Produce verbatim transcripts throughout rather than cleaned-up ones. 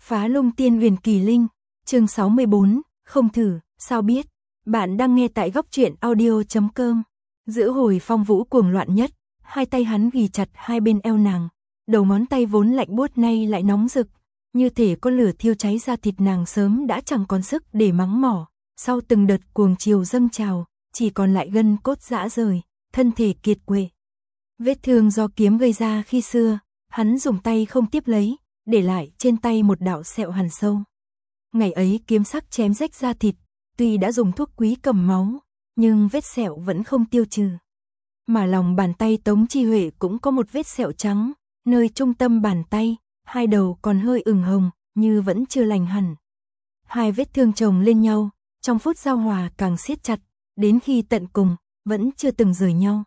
Phá Lung Tiên Huyền Kỳ Linh, chương sáu mươi bốn, không thử, sao biết. Bạn đang nghe tại góc truyện audio chấm com. Giữa hồi phong vũ cuồng loạn nhất, hai tay hắn ghì chặt hai bên eo nàng, đầu ngón tay vốn lạnh buốt nay lại nóng rực, như thể có lửa thiêu cháy ra thịt nàng sớm đã chẳng còn sức để mắng mỏ. Sau từng đợt cuồng chiều dâng trào, chỉ còn lại gân cốt rã rời, thân thể kiệt quệ. Vết thương do kiếm gây ra khi xưa, hắn dùng tay không tiếp lấy, để lại trên tay một đạo sẹo hằn sâu. Ngày ấy kiếm sắc chém rách da thịt, tuy đã dùng thuốc quý cầm máu, nhưng vết sẹo vẫn không tiêu trừ. Mà lòng bàn tay Tống Chi Huệ cũng có một vết sẹo trắng, nơi trung tâm bàn tay, hai đầu còn hơi ửng hồng, như vẫn chưa lành hẳn. Hai vết thương chồng lên nhau, trong phút giao hòa càng siết chặt, đến khi tận cùng, vẫn chưa từng rời nhau.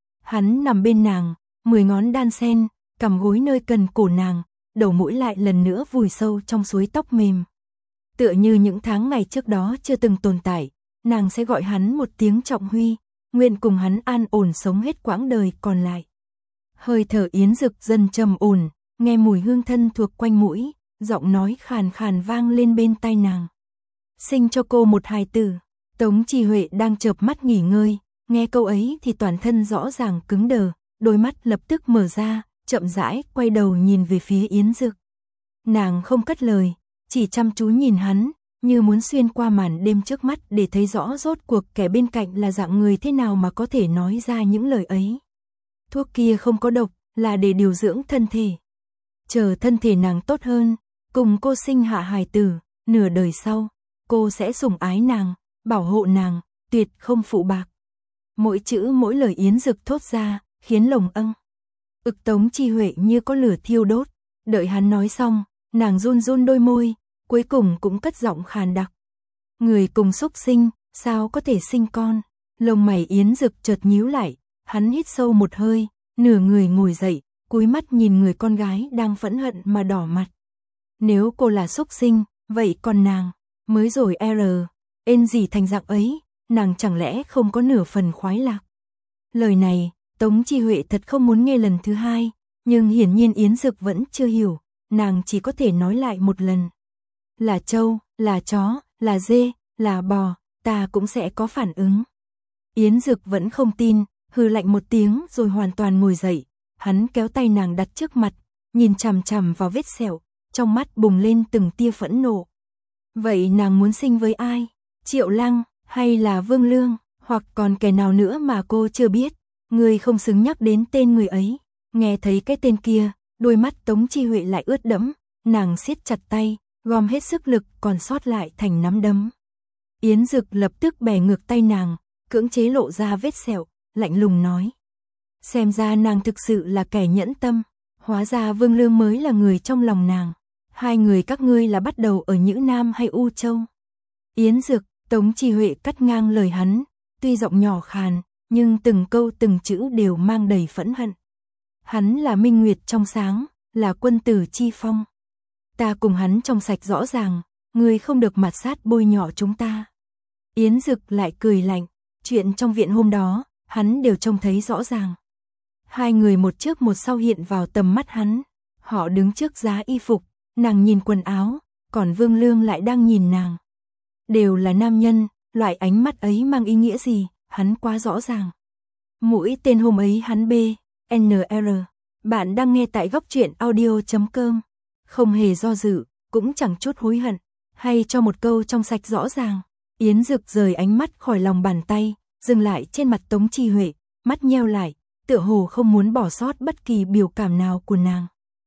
Hắn nằm bên nàng, mười ngón đan sen, cằm gối nơi cần cổ nàng, đầu mũi lại lần nữa vùi sâu trong suối tóc mềm. Tựa như những tháng ngày trước đó chưa từng tồn tại, nàng sẽ gọi hắn một tiếng Trọng Huy, nguyện cùng hắn an ổn sống hết quãng đời còn lại. Hơi thở Yến Dực dần trầm ổn, nghe mùi hương thân thuộc quanh mũi, giọng nói khàn khàn vang lên bên tai nàng. Sinh cho cô một hài tử. Tống Chi Huệ đang chợp mắt nghỉ ngơi, nghe câu ấy thì toàn thân rõ ràng cứng đờ, đôi mắt lập tức mở ra, chậm rãi quay đầu nhìn về phía Yến Dực. Nàng không cất lời, chỉ chăm chú nhìn hắn, như muốn xuyên qua màn đêm trước mắt để thấy rõ rốt cuộc kẻ bên cạnh là dạng người thế nào mà có thể nói ra những lời ấy. Thuốc kia không có độc, là để điều dưỡng thân thể. Chờ thân thể nàng tốt hơn, cùng cô sinh hạ hài tử, nửa đời sau, cô sẽ sủng ái nàng, bảo hộ nàng, tuyệt không phụ bạc. Mỗi chữ mỗi lời Yến Dực thốt ra, khiến lồng âng. Ực Tống Chi Huệ như có lửa thiêu đốt, đợi hắn nói xong, nàng run run đôi môi, cuối cùng cũng cất giọng khàn đặc. Người cùng xúc sinh, sao có thể sinh con? Lông mày Yến Dực chợt nhíu lại, hắn hít sâu một hơi, nửa người ngồi dậy, cúi mắt nhìn người con gái đang phẫn hận mà đỏ mặt. Nếu cô là xúc sinh, vậy còn nàng, mới rồi R, ên gì thành dạng ấy, nàng chẳng lẽ không có nửa phần khoái lạc? Lời này, Tống Chi Huệ thật không muốn nghe lần thứ hai, nhưng hiển nhiên Yến Dực vẫn chưa hiểu, nàng chỉ có thể nói lại một lần. Là trâu, là chó, là dê, là bò, ta cũng sẽ có phản ứng. Yến Dực vẫn không tin, hừ lạnh một tiếng rồi hoàn toàn ngồi dậy, hắn kéo tay nàng đặt trước mặt, nhìn chằm chằm vào vết sẹo, trong mắt bùng lên từng tia phẫn nộ. Vậy nàng muốn sinh với ai? Triệu Lăng, hay là Vương Lương, hoặc còn kẻ nào nữa mà cô chưa biết? Người không xứng nhắc đến tên người ấy. Nghe thấy cái tên kia, đôi mắt Tống Chi Huệ lại ướt đẫm, nàng siết chặt tay, gom hết sức lực còn sót lại thành nắm đấm. Yến Dực lập tức bẻ ngược tay nàng, cưỡng chế lộ ra vết sẹo, lạnh lùng nói. Xem ra nàng thực sự là kẻ nhẫn tâm, hóa ra Vương Lương mới là người trong lòng nàng. Hai người các ngươi là bắt đầu ở Nhữ Nam hay U Châu? Yến Dực, Tống Chi Huệ cắt ngang lời hắn, tuy giọng nhỏ khàn, nhưng từng câu từng chữ đều mang đầy phẫn hận. Hắn là minh nguyệt trong sáng, là quân tử chi phong. Ta cùng hắn trong sạch rõ ràng, ngươi không được mạt sát bôi nhọ chúng ta. Yến Dực lại cười lạnh, chuyện trong viện hôm đó, hắn đều trông thấy rõ ràng. Hai người một trước một sau hiện vào tầm mắt hắn, họ đứng trước giá y phục, nàng nhìn quần áo, còn Vương Lương lại đang nhìn nàng. Đều là nam nhân, loại ánh mắt ấy mang ý nghĩa gì, hắn quá rõ ràng. Mũi tên hôm ấy hắn B, N R. Bạn đang nghe tại góc truyện audio chấm com. Không hề do dự, cũng chẳng chút hối hận, hay cho một câu trong sạch rõ ràng. Yến Dực rời ánh mắt khỏi lòng bàn tay, dừng lại trên mặt Tống Chi Huệ, mắt nheo lại, tựa hồ không muốn bỏ sót bất kỳ biểu cảm nào của nàng.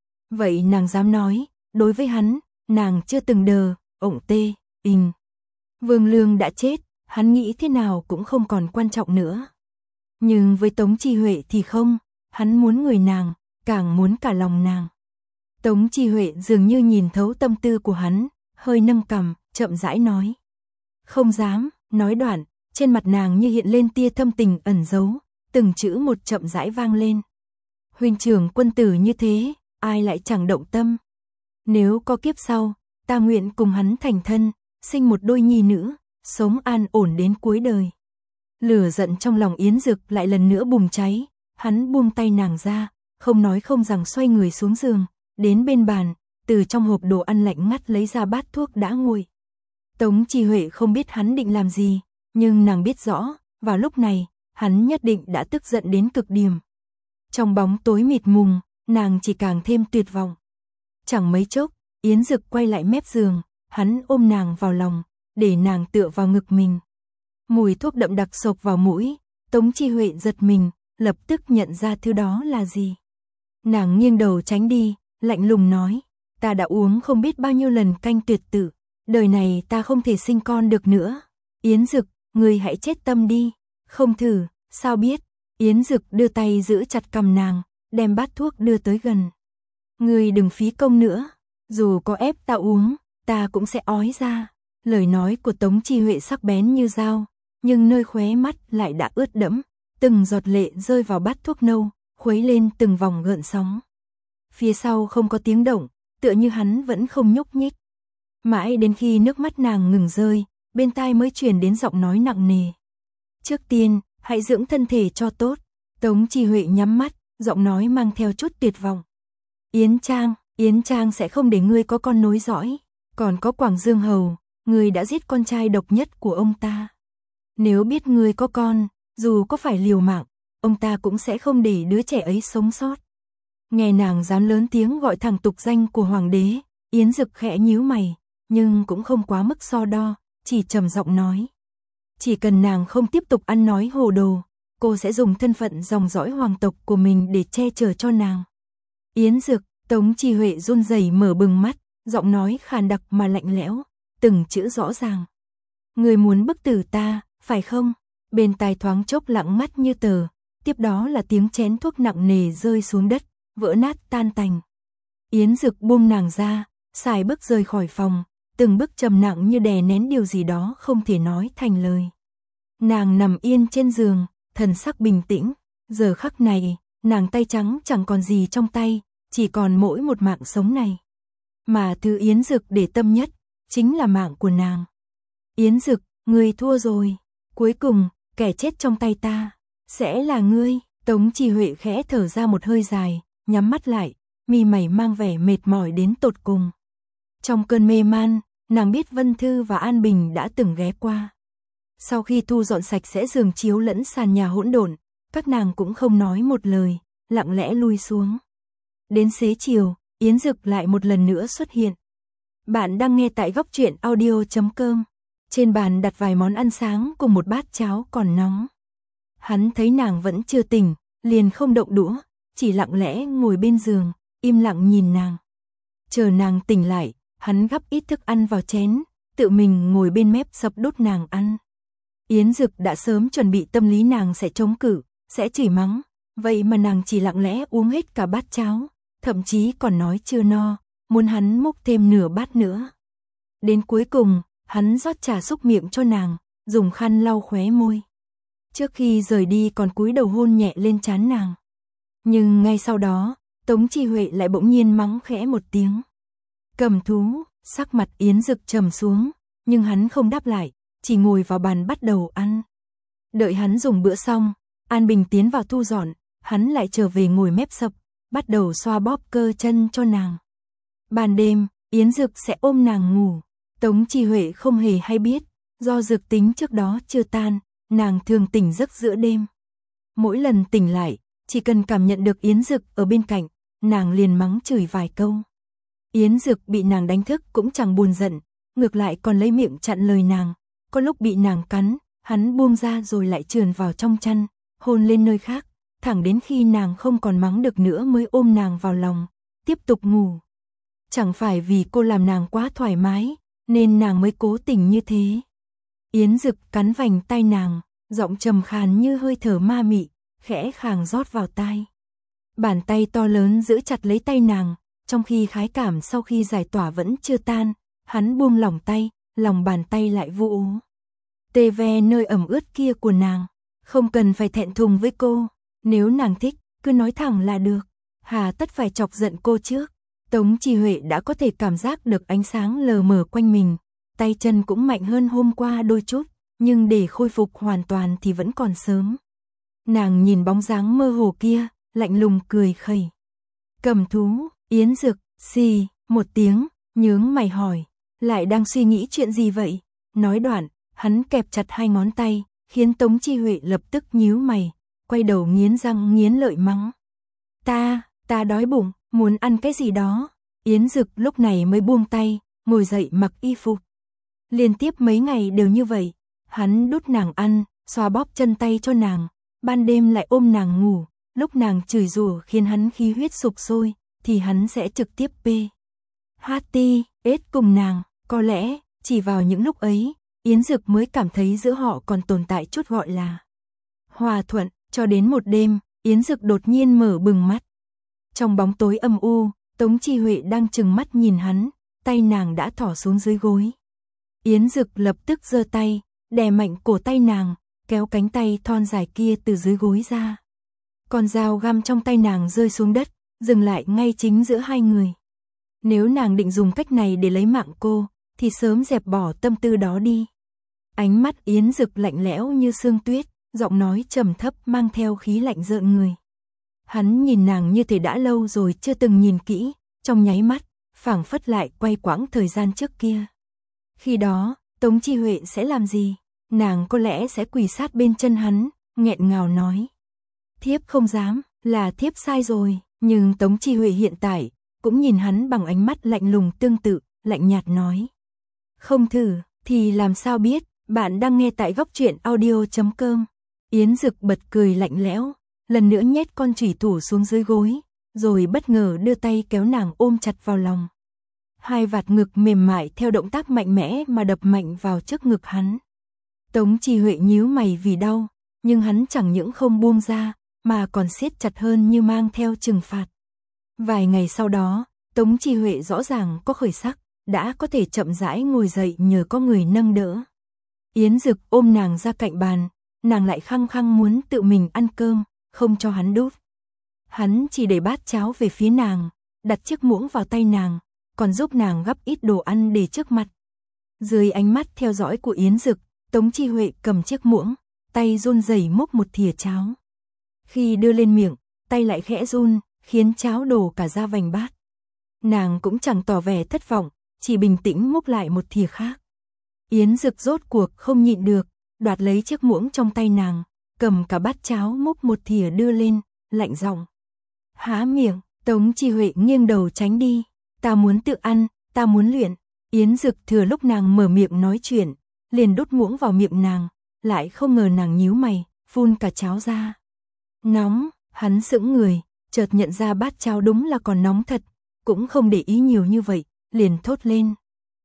Vậy nàng dám nói, đối với hắn, nàng chưa từng đờ, ổng tê, ình. Vương Lương đã chết, hắn nghĩ thế nào cũng không còn quan trọng nữa. Nhưng với Tống Chi Huệ thì không, hắn muốn người nàng, càng muốn cả lòng nàng. Tống Chi Huệ dường như nhìn thấu tâm tư của hắn, hơi nâng cằm, chậm rãi nói. Không dám, nói đoạn, trên mặt nàng như hiện lên tia thâm tình ẩn giấu, từng chữ một chậm rãi vang lên. Huynh trưởng quân tử như thế, ai lại chẳng động tâm. Nếu có kiếp sau, ta nguyện cùng hắn thành thân, sinh một đôi nhi nữ, sống an ổn đến cuối đời. Lửa giận trong lòng Yến Dực lại lần nữa bùng cháy, hắn buông tay nàng ra, không nói không rằng xoay người xuống giường, đến bên bàn, từ từ trong hộp đồ ăn lạnh ngắt lấy ra bát thuốc đã nguội. Tống Chi Huệ không biết hắn định làm gì, nhưng nàng biết rõ, vào lúc này, hắn nhất định đã tức giận đến cực điểm. Trong bóng tối mịt mùng, nàng chỉ càng thêm tuyệt vọng. Chẳng mấy chốc, Yến Dực quay lại mép giường, hắn ôm nàng vào lòng, để nàng tựa vào ngực mình. Mùi thuốc đậm đặc xộc vào mũi, Tống Chi Huệ giật mình, lập tức nhận ra thứ đó là gì. Nàng nghiêng đầu tránh đi, lạnh lùng nói, ta đã uống không biết bao nhiêu lần canh tuyệt tử, đời này ta không thể sinh con được nữa. Yến Dực, ngươi hãy chết tâm đi, không thử, sao biết. Yến Dực đưa tay giữ chặt cằm nàng, đem bát thuốc đưa tới gần. Ngươi đừng phí công nữa, dù có ép ta uống, ta cũng sẽ ói ra. Lời nói của Tống Chi Huệ sắc bén như dao, nhưng nơi khóe mắt lại đã ướt đẫm, từng giọt lệ rơi vào bát thuốc nâu, khuấy lên từng vòng gợn sóng. Phía sau không có tiếng động, tựa như hắn vẫn không nhúc nhích. Mãi đến khi nước mắt nàng ngừng rơi, bên tai mới truyền đến giọng nói nặng nề. Trước tiên, hãy dưỡng thân thể cho tốt. Tống Chi Huệ nhắm mắt, giọng nói mang theo chút tuyệt vọng. Yến Trang, Yến Trang sẽ không để ngươi có con nối dõi. Còn có Quảng Dương Hầu, ngươi đã giết con trai độc nhất của ông ta. Nếu biết ngươi có con, dù có phải liều mạng, ông ta cũng sẽ không để đứa trẻ ấy sống sót. Nghe nàng dám lớn tiếng gọi thẳng tục danh của hoàng đế, Yến Dực khẽ nhíu mày, nhưng cũng không quá mức so đo, chỉ trầm giọng nói. Chỉ cần nàng không tiếp tục ăn nói hồ đồ, cô sẽ dùng thân phận dòng dõi hoàng tộc của mình để che chở cho nàng. Yến Dực, Tống Chi Huệ run rẩy mở bừng mắt, giọng nói khàn đặc mà lạnh lẽo, từng chữ rõ ràng. Người muốn bức tử ta, phải không? Bên tai thoáng chốc lặng ngắt như tờ, tiếp đó là tiếng chén thuốc nặng nề rơi xuống đất, vỡ nát tan tành. Yến Dực buông nàng ra, xài bước rời khỏi phòng, từng bước trầm nặng như đè nén điều gì đó không thể nói thành lời. Nàng nằm yên trên giường, thần sắc bình tĩnh, giờ khắc này, nàng tay trắng chẳng còn gì trong tay, chỉ còn mỗi một mạng sống này. Mà thứ Yến Dực để tâm nhất, chính là mạng của nàng. Yến Dực, ngươi thua rồi, cuối cùng, kẻ chết trong tay ta, sẽ là ngươi. Tống Chi Huệ khẽ thở ra một hơi dài, nhắm mắt lại, mi mày mang vẻ mệt mỏi đến tột cùng. Trong cơn mê man, nàng biết Vân Thư và An Bình đã từng ghé qua. Sau khi thu dọn sạch sẽ giường chiếu lẫn sàn nhà hỗn độn, các nàng cũng không nói một lời, lặng lẽ lui xuống. Đến xế chiều, Yến Dực lại một lần nữa xuất hiện. Bạn đang nghe tại góc truyện audio chấm com. Trên bàn đặt vài món ăn sáng cùng một bát cháo còn nóng. Hắn thấy nàng vẫn chưa tỉnh, liền không động đũa, chỉ lặng lẽ ngồi bên giường, im lặng nhìn nàng. Chờ nàng tỉnh lại, hắn gắp ít thức ăn vào chén, tự mình ngồi bên mép sập đút nàng ăn. Yến Dực đã sớm chuẩn bị tâm lý nàng sẽ chống cự, sẽ chửi mắng, vậy mà nàng chỉ lặng lẽ uống hết cả bát cháo, thậm chí còn nói chưa no, muốn hắn múc thêm nửa bát nữa. Đến cuối cùng, hắn rót trà xúc miệng cho nàng, dùng khăn lau khóe môi. Trước khi rời đi còn cúi đầu hôn nhẹ lên trán nàng. Nhưng ngay sau đó, Tống Chi Huệ lại bỗng nhiên mắng khẽ một tiếng. Cầm thú, sắc mặt Yến Dực trầm xuống, nhưng hắn không đáp lại, chỉ ngồi vào bàn bắt đầu ăn. Đợi hắn dùng bữa xong, An Bình tiến vào thu dọn, hắn lại trở về ngồi mép sập, bắt đầu xoa bóp cơ chân cho nàng. Ban đêm, Yến Dực sẽ ôm nàng ngủ. Tống Chi Huệ không hề hay biết, do dược tính trước đó chưa tan, nàng thường tỉnh giấc giữa đêm. Mỗi lần tỉnh lại, chỉ cần cảm nhận được Yến Dực ở bên cạnh, nàng liền mắng chửi vài câu. Yến Dực bị nàng đánh thức cũng chẳng buồn giận, ngược lại còn lấy miệng chặn lời nàng. Có lúc bị nàng cắn, hắn buông ra rồi lại trườn vào trong chăn, hôn lên nơi khác, thẳng đến khi nàng không còn mắng được nữa mới ôm nàng vào lòng, tiếp tục ngủ. Chẳng phải vì cô làm nàng quá thoải mái, nên nàng mới cố tình như thế. Yến Dực cắn vành tai nàng, giọng trầm khàn như hơi thở ma mị, khẽ khàng rót vào tai. Bàn tay to lớn giữ chặt lấy tay nàng, trong khi khái cảm sau khi giải tỏa vẫn chưa tan, hắn buông lỏng tay, lòng bàn tay lại vu ú. Tê ve nơi ẩm ướt kia của nàng, không cần phải thẹn thùng với cô, nếu nàng thích, cứ nói thẳng là được, hà tất phải chọc giận cô trước. Tống Chi Huệ đã có thể cảm giác được ánh sáng lờ mờ quanh mình, tay chân cũng mạnh hơn hôm qua đôi chút, nhưng để khôi phục hoàn toàn thì vẫn còn sớm. Nàng nhìn bóng dáng mơ hồ kia, lạnh lùng cười khẩy. Cầm thú, Yến Dực, xì, một tiếng, nhướng mày hỏi, lại đang suy nghĩ chuyện gì vậy? Nói đoạn, hắn kẹp chặt hai ngón tay, khiến Tống Chi Huệ lập tức nhíu mày, quay đầu nghiến răng nghiến lợi mắng. Ta, ta đói bụng, muốn ăn cái gì đó. Yến Dực lúc này mới buông tay, ngồi dậy mặc y phục. Liên tiếp mấy ngày đều như vậy, hắn đút nàng ăn, xoa bóp chân tay cho nàng, ban đêm lại ôm nàng ngủ, lúc nàng chửi rủa khiến hắn khí huyết sục sôi, thì hắn sẽ trực tiếp bê. Hát ti, ết cùng nàng, có lẽ, chỉ vào những lúc ấy, Yến Dực mới cảm thấy giữa họ còn tồn tại chút gọi là hòa thuận, cho đến một đêm, Yến Dực đột nhiên mở bừng mắt. Trong bóng tối âm u, Tống Chi Huệ đang trừng mắt nhìn hắn, tay nàng đã thỏ xuống dưới gối. Yến Dực lập tức giơ tay, đè mạnh cổ tay nàng, kéo cánh tay thon dài kia từ dưới gối ra. Con dao găm trong tay nàng rơi xuống đất, dừng lại ngay chính giữa hai người. Nếu nàng định dùng cách này để lấy mạng cô, thì sớm dẹp bỏ tâm tư đó đi. Ánh mắt Yến Dực lạnh lẽo như sương tuyết, giọng nói trầm thấp mang theo khí lạnh rợn người. Hắn nhìn nàng như thể đã lâu rồi chưa từng nhìn kỹ, trong nháy mắt, phảng phất lại quay quãng thời gian trước kia. Khi đó, Tống Chi Huệ sẽ làm gì? Nàng có lẽ sẽ quỳ sát bên chân hắn, nghẹn ngào nói. Thiếp không dám, là thiếp sai rồi, nhưng Tống Chi Huệ hiện tại, cũng nhìn hắn bằng ánh mắt lạnh lùng tương tự, lạnh nhạt nói. Không thử, thì làm sao biết, bạn đang nghe tại góc truyện audio chấm com. Yến Dực bật cười lạnh lẽo, lần nữa nhét con chủy thủ xuống dưới gối, rồi bất ngờ đưa tay kéo nàng ôm chặt vào lòng. Hai vạt ngực mềm mại theo động tác mạnh mẽ mà đập mạnh vào trước ngực hắn. Tống Chi Huệ nhíu mày vì đau, nhưng hắn chẳng những không buông ra, mà còn siết chặt hơn như mang theo trừng phạt. Vài ngày sau đó, Tống Chi Huệ rõ ràng có khởi sắc, đã có thể chậm rãi ngồi dậy nhờ có người nâng đỡ. Yến Dực ôm nàng ra cạnh bàn, nàng lại khăng khăng muốn tự mình ăn cơm, không cho hắn đút. Hắn chỉ để bát cháo về phía nàng, đặt chiếc muỗng vào tay nàng, còn giúp nàng gắp ít đồ ăn để trước mặt. Dưới ánh mắt theo dõi của Yến Dực, Tống Chi Huệ cầm chiếc muỗng, tay run rẩy múc một thìa cháo. Khi đưa lên miệng, tay lại khẽ run, khiến cháo đổ cả ra vành bát. Nàng cũng chẳng tỏ vẻ thất vọng, chỉ bình tĩnh múc lại một thìa khác. Yến Dực rốt cuộc không nhịn được, đoạt lấy chiếc muỗng trong tay nàng, cầm cả bát cháo múc một thìa đưa lên, lạnh giọng. Há miệng, Tống Chi Huệ nghiêng đầu tránh đi. Ta muốn tự ăn, ta muốn luyện. Yến Dực thừa lúc nàng mở miệng nói chuyện, liền đút muỗng vào miệng nàng, lại không ngờ nàng nhíu mày, phun cả cháo ra. Nóng, hắn sững người, chợt nhận ra bát cháo đúng là còn nóng thật, cũng không để ý nhiều như vậy, liền thốt lên.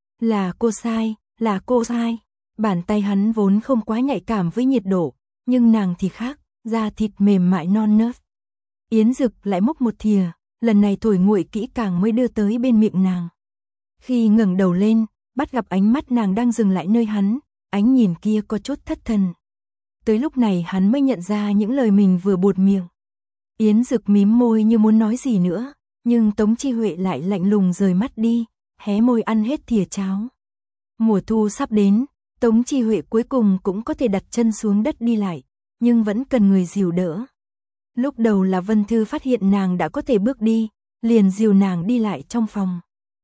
Là cô sai, là cô sai. Bàn tay hắn vốn không quá nhạy cảm với nhiệt độ, nhưng nàng thì khác, da thịt mềm mại non nớt. Yến Dực lại múc một thìa, lần này thổi nguội kỹ càng mới đưa tới bên miệng nàng. Khi ngẩng đầu lên, bắt gặp ánh mắt nàng đang dừng lại nơi hắn, ánh nhìn kia có chút thất thần. Tới lúc này hắn mới nhận ra những lời mình vừa buột miệng. Yến Dực mím môi như muốn nói gì nữa, nhưng Tống Chi Huệ lại lạnh lùng rời mắt đi, hé môi ăn hết thìa cháo. Mùa thu sắp đến, Tống Chi Huệ cuối cùng cũng có thể đặt chân xuống đất đi lại, nhưng vẫn cần người dìu đỡ. Lúc đầu là Vân Thư phát hiện nàng đã có thể bước đi, liền dìu nàng đi lại trong phòng.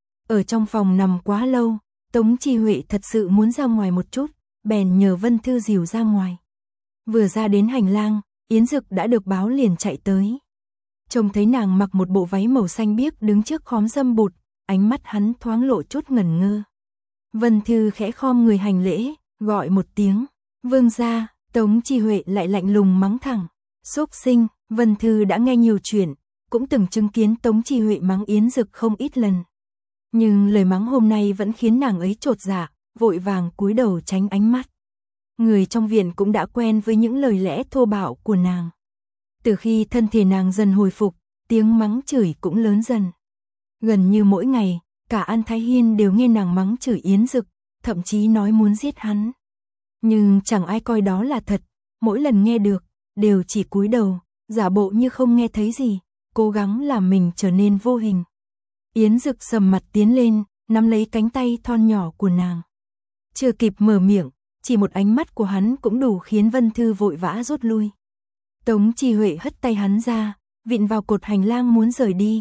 Ở trong phòng nằm quá lâu, Tống Chi Huệ thật sự muốn ra ngoài một chút, bèn nhờ Vân Thư dìu ra ngoài. Vừa ra đến hành lang, Yến Dực đã được báo liền chạy tới. Trông thấy nàng mặc một bộ váy màu xanh biếc đứng trước khóm dâm bụt, ánh mắt hắn thoáng lộ chút ngẩn ngơ. Vân Thư khẽ khom người hành lễ, gọi một tiếng, vương gia. Tống Chi Huệ lại lạnh lùng mắng thẳng, xúc sinh. Vân Thư đã nghe nhiều chuyện, cũng từng chứng kiến Tống Chi Huệ mắng Yến Dực không ít lần. Nhưng lời mắng hôm nay vẫn khiến nàng ấy chột dạ, vội vàng cúi đầu tránh ánh mắt. Người trong viện cũng đã quen với những lời lẽ thô bạo của nàng. Từ khi thân thể nàng dần hồi phục, tiếng mắng chửi cũng lớn dần. Gần như mỗi ngày, cả An Thái Hiên đều nghe nàng mắng chửi Yến Dực, thậm chí nói muốn giết hắn. Nhưng chẳng ai coi đó là thật, mỗi lần nghe được, đều chỉ cúi đầu, giả bộ như không nghe thấy gì, cố gắng làm mình trở nên vô hình. Yến Dực sầm mặt tiến lên, nắm lấy cánh tay thon nhỏ của nàng. Chưa kịp mở miệng, chỉ một ánh mắt của hắn cũng đủ khiến Vân Thư vội vã rút lui. Tống Chi Huệ hất tay hắn ra, vịn vào cột hành lang muốn rời đi,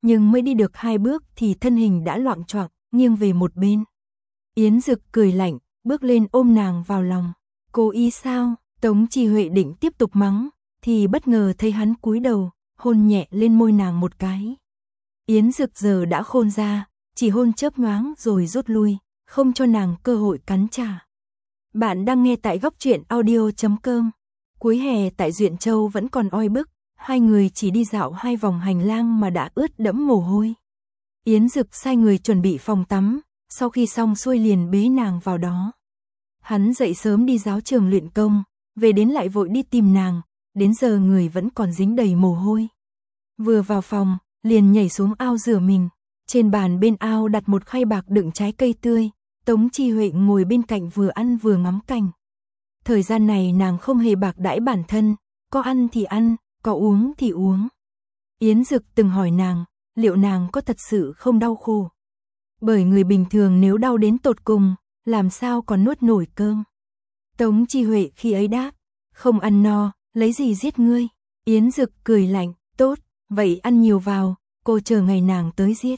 nhưng mới đi được hai bước thì thân hình đã loạng choạng, nghiêng về một bên. Yến Dực cười lạnh, bước lên ôm nàng vào lòng. Cố ý sao? Tống Chi Huệ định tiếp tục mắng, thì bất ngờ thấy hắn cúi đầu, hôn nhẹ lên môi nàng một cái. Yến Dực giờ đã khôn ra, chỉ hôn chớp nhoáng rồi rút lui, không cho nàng cơ hội cắn trả. Bạn đang nghe tại góc truyện audio chấm com. Cuối hè tại Duyện Châu vẫn còn oi bức, hai người chỉ đi dạo hai vòng hành lang mà đã ướt đẫm mồ hôi. Yến Dực sai người chuẩn bị phòng tắm, sau khi xong xuôi liền bế nàng vào đó. Hắn dậy sớm đi giáo trường luyện công, về đến lại vội đi tìm nàng, đến giờ người vẫn còn dính đầy mồ hôi. Vừa vào phòng, liền nhảy xuống ao rửa mình. Trên bàn bên ao đặt một khay bạc đựng trái cây tươi, Tống Chi Huệ ngồi bên cạnh vừa ăn vừa ngắm cảnh. Thời gian này nàng không hề bạc đãi bản thân, có ăn thì ăn, có uống thì uống. Yến Dực từng hỏi nàng, liệu nàng có thật sự không đau khổ? Bởi người bình thường nếu đau đến tột cùng, làm sao còn nuốt nổi cơm? Tống Chi Huệ khi ấy đáp, không ăn no, lấy gì giết ngươi? Yến Dực cười lạnh, tốt, vậy ăn nhiều vào, cô chờ ngày nàng tới giết.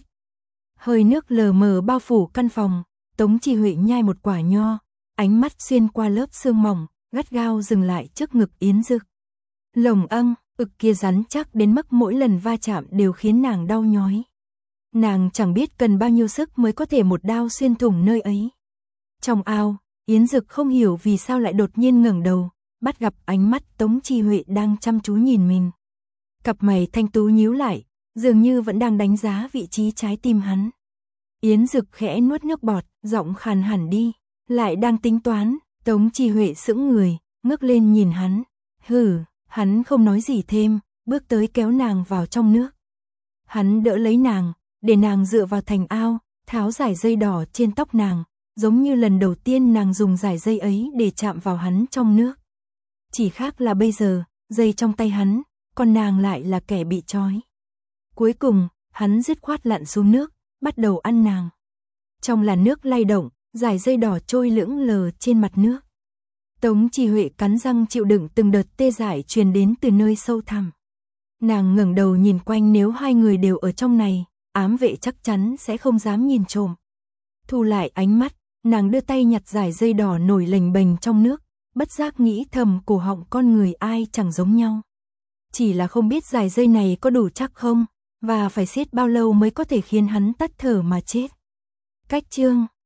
Hơi nước lờ mờ bao phủ căn phòng, Tống Chi Huệ nhai một quả nho, ánh mắt xuyên qua lớp sương mỏng, gắt gao dừng lại trước ngực Yến Dực. Lồng âng, ực kia rắn chắc đến mức mỗi lần va chạm đều khiến nàng đau nhói. Nàng chẳng biết cần bao nhiêu sức mới có thể một đao xuyên thủng nơi ấy. Trong ao, Yến Dực không hiểu vì sao lại đột nhiên ngẩng đầu, bắt gặp ánh mắt Tống Chi Huệ đang chăm chú nhìn mình. Cặp mày thanh tú nhíu lại, dường như vẫn đang đánh giá vị trí trái tim hắn. Yến Dực khẽ nuốt nước bọt, giọng khàn hẳn đi, lại đang tính toán. Tống Chi Huệ sững người, ngước lên nhìn hắn. Hừ, hắn không nói gì thêm, bước tới kéo nàng vào trong nước. Hắn đỡ lấy nàng, để nàng dựa vào thành ao, tháo dải dây đỏ trên tóc nàng, giống như lần đầu tiên nàng dùng dải dây ấy để chạm vào hắn trong nước. Chỉ khác là bây giờ, dây trong tay hắn, còn nàng lại là kẻ bị trói. Cuối cùng, hắn dứt khoát lặn xuống nước, bắt đầu ăn nàng. Trong làn nước lay động, dải dây đỏ trôi lững lờ trên mặt nước. Tống Chi Huệ cắn răng chịu đựng từng đợt tê dại truyền đến từ nơi sâu thẳm. Nàng ngẩng đầu nhìn quanh, nếu hai người đều ở trong này, ám vệ chắc chắn sẽ không dám nhìn trộm. Thu lại ánh mắt, nàng đưa tay nhặt dải dây đỏ nổi lềnh bềnh trong nước, bất giác nghĩ thầm cổ họng con người ai chẳng giống nhau. Chỉ là không biết dải dây này có đủ chắc không, và phải siết bao lâu mới có thể khiến hắn tắt thở mà chết. Cách chương